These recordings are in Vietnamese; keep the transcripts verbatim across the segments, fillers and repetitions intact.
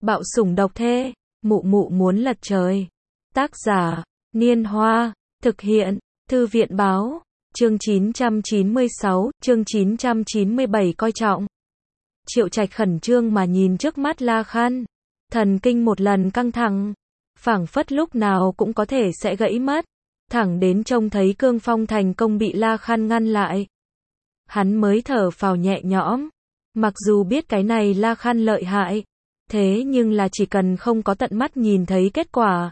Bạo sủng độc thê, mụ mụ muốn lật trời. Tác giả, Niên Hoa, thực hiện, Thư viện Báo, chương chín trăm chín mươi sáu, chương chín trăm chín mươi bảy coi trọng. Triệu Trạch khẩn trương mà nhìn trước mắt La Khăn, thần kinh một lần căng thẳng, phảng phất lúc nào cũng có thể sẽ gãy mất, thẳng đến trông thấy cương phong thành công bị La Khăn ngăn lại. Hắn mới thở phào nhẹ nhõm, mặc dù biết cái này La Khăn lợi hại, thế nhưng là chỉ cần không có tận mắt nhìn thấy kết quả,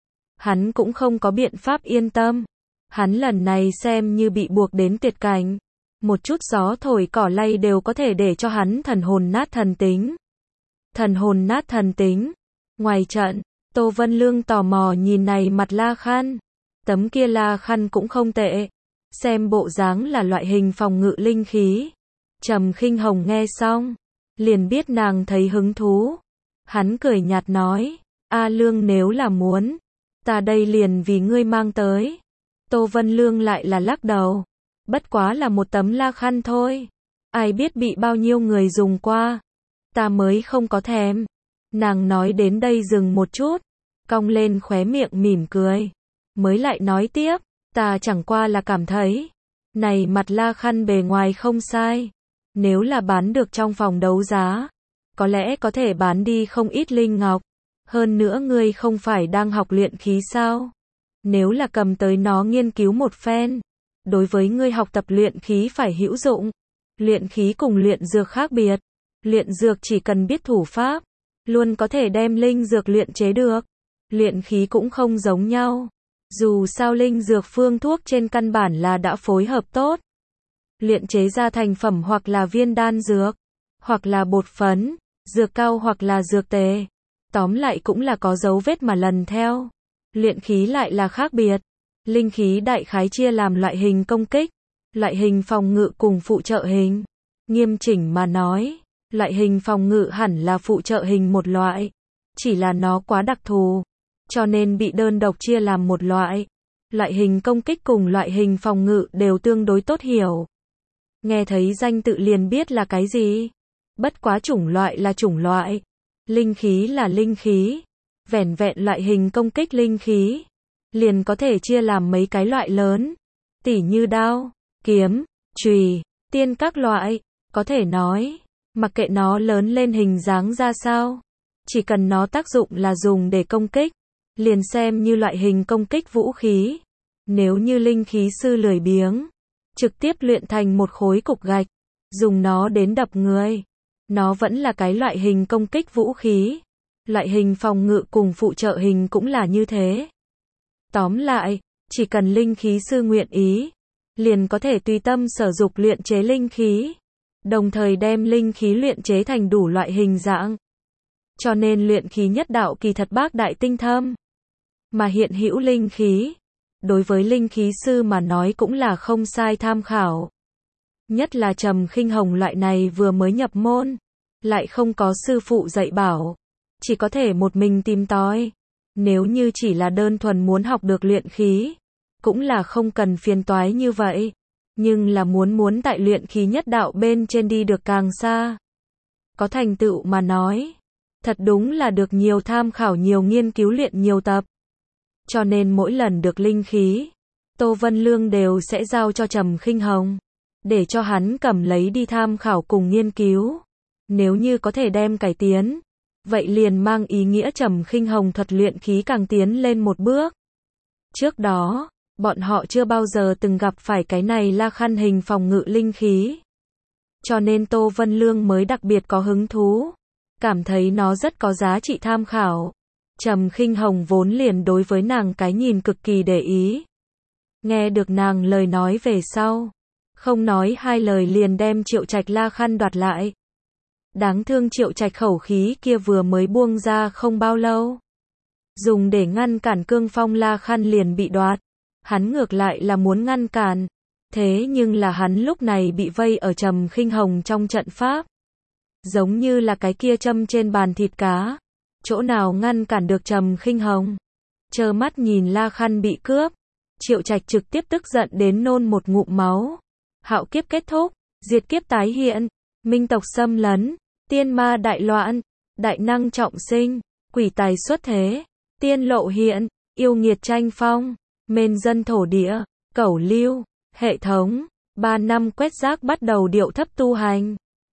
hắn cũng không có biện pháp yên tâm. Hắn lần này xem như bị buộc đến tuyệt cảnh, một chút gió thổi cỏ lay đều có thể để cho hắn thần hồn nát thần tính. Thần hồn nát thần tính. Ngoài trận, Tô Vân Lương tò mò nhìn này mặt La Khăn. Tấm kia La Khăn cũng không tệ, xem bộ dáng là loại hình phòng ngự linh khí. Trầm Khinh Hồng nghe xong, liền biết nàng thấy hứng thú. Hắn cười nhạt nói, A Lương nếu là muốn, ta đây liền vì ngươi mang tới. Tô Vân Lương lại là lắc đầu, bất quá là một tấm La Khăn thôi, ai biết bị bao nhiêu người dùng qua, ta mới không có thèm. Nàng nói đến đây dừng một chút, cong lên khóe miệng mỉm cười, mới lại nói tiếp, ta chẳng qua là cảm thấy, này mặt La Khăn bề ngoài không sai, nếu là bán được trong phòng đấu giá, có lẽ có thể bán đi không ít linh ngọc. Hơn nữa ngươi không phải đang học luyện khí sao? Nếu là cầm tới nó nghiên cứu một phen, đối với ngươi học tập luyện khí phải hữu dụng. Luyện khí cùng luyện dược khác biệt. Luyện dược chỉ cần biết thủ pháp, luôn có thể đem linh dược luyện chế được. Luyện khí cũng không giống nhau. Dù sao linh dược phương thuốc trên căn bản là đã phối hợp tốt. Luyện chế ra thành phẩm hoặc là viên đan dược, hoặc là bột phấn, dược cao hoặc là dược tề. Tóm lại cũng là có dấu vết mà lần theo. Luyện khí lại là khác biệt. Linh khí đại khái chia làm loại hình công kích, loại hình phòng ngự cùng phụ trợ hình. Nghiêm chỉnh mà nói, loại hình phòng ngự hẳn là phụ trợ hình một loại. Chỉ là nó quá đặc thù, cho nên bị đơn độc chia làm một loại. Loại hình công kích cùng loại hình phòng ngự đều tương đối tốt hiểu. Nghe thấy danh tự liền biết là cái gì. Bất quá chủng loại là chủng loại. Linh khí là linh khí, vẻn vẹn loại hình công kích linh khí, liền có thể chia làm mấy cái loại lớn, tỉ như đao, kiếm, chùy, tiên các loại, có thể nói, mặc kệ nó lớn lên hình dáng ra sao, chỉ cần nó tác dụng là dùng để công kích, liền xem như loại hình công kích vũ khí. Nếu như linh khí sư lười biếng, trực tiếp luyện thành một khối cục gạch, dùng nó đến đập người, nó vẫn là cái loại hình công kích vũ khí. Loại hình phòng ngự cùng phụ trợ hình cũng là như thế. Tóm lại, chỉ cần linh khí sư nguyện ý, liền có thể tùy tâm sở dục luyện chế linh khí, đồng thời đem linh khí luyện chế thành đủ loại hình dạng. Cho nên luyện khí nhất đạo kỳ thật bác đại tinh thâm. Mà hiện hữu linh khí, đối với linh khí sư mà nói cũng là không sai tham khảo. Nhất là Trầm Khinh Hồng loại này vừa mới nhập môn, lại không có sư phụ dạy bảo, chỉ có thể một mình tìm tòi. Nếu như chỉ là đơn thuần muốn học được luyện khí, cũng là không cần phiền toái như vậy. Nhưng là muốn muốn tại luyện khí nhất đạo bên trên đi được càng xa, có thành tựu mà nói, thật đúng là được nhiều tham khảo, nhiều nghiên cứu, luyện nhiều tập. Cho nên mỗi lần được linh khí, Tô Vân Lương đều sẽ giao cho Trầm Khinh Hồng, để cho hắn cầm lấy đi tham khảo cùng nghiên cứu. Nếu như có thể đem cải tiến, vậy liền mang ý nghĩa Trầm Khinh Hồng thuật luyện khí càng tiến lên một bước. Trước đó, bọn họ chưa bao giờ từng gặp phải cái này La Khăn hình phòng ngự linh khí. Cho nên Tô Vân Lương mới đặc biệt có hứng thú, cảm thấy nó rất có giá trị tham khảo. Trầm Khinh Hồng vốn liền đối với nàng cái nhìn cực kỳ để ý. Nghe được nàng lời nói về sau, không nói hai lời liền đem Triệu Trạch La Khăn đoạt lại. Đáng thương Triệu Trạch khẩu khí kia vừa mới buông ra không bao lâu, dùng để ngăn cản cương phong La Khăn liền bị đoạt. Hắn ngược lại là muốn ngăn cản, thế nhưng là hắn lúc này bị vây ở Trầm Khinh Hồng trong trận pháp, giống như là cái kia châm trên bàn thịt cá, chỗ nào ngăn cản được Trầm Khinh Hồng. Trơ mắt nhìn La Khăn bị cướp, Triệu Trạch trực tiếp tức giận đến nôn một ngụm máu. Hạo kiếp kết thúc, diệt kiếp tái hiện, minh tộc xâm lấn, tiên ma đại loạn, đại năng trọng sinh, quỷ tài xuất thế, tiên lộ hiện, yêu nghiệt tranh phong, mên dân thổ địa, cẩu lưu, hệ thống, ba năm quét rác bắt đầu điệu thấp tu hành.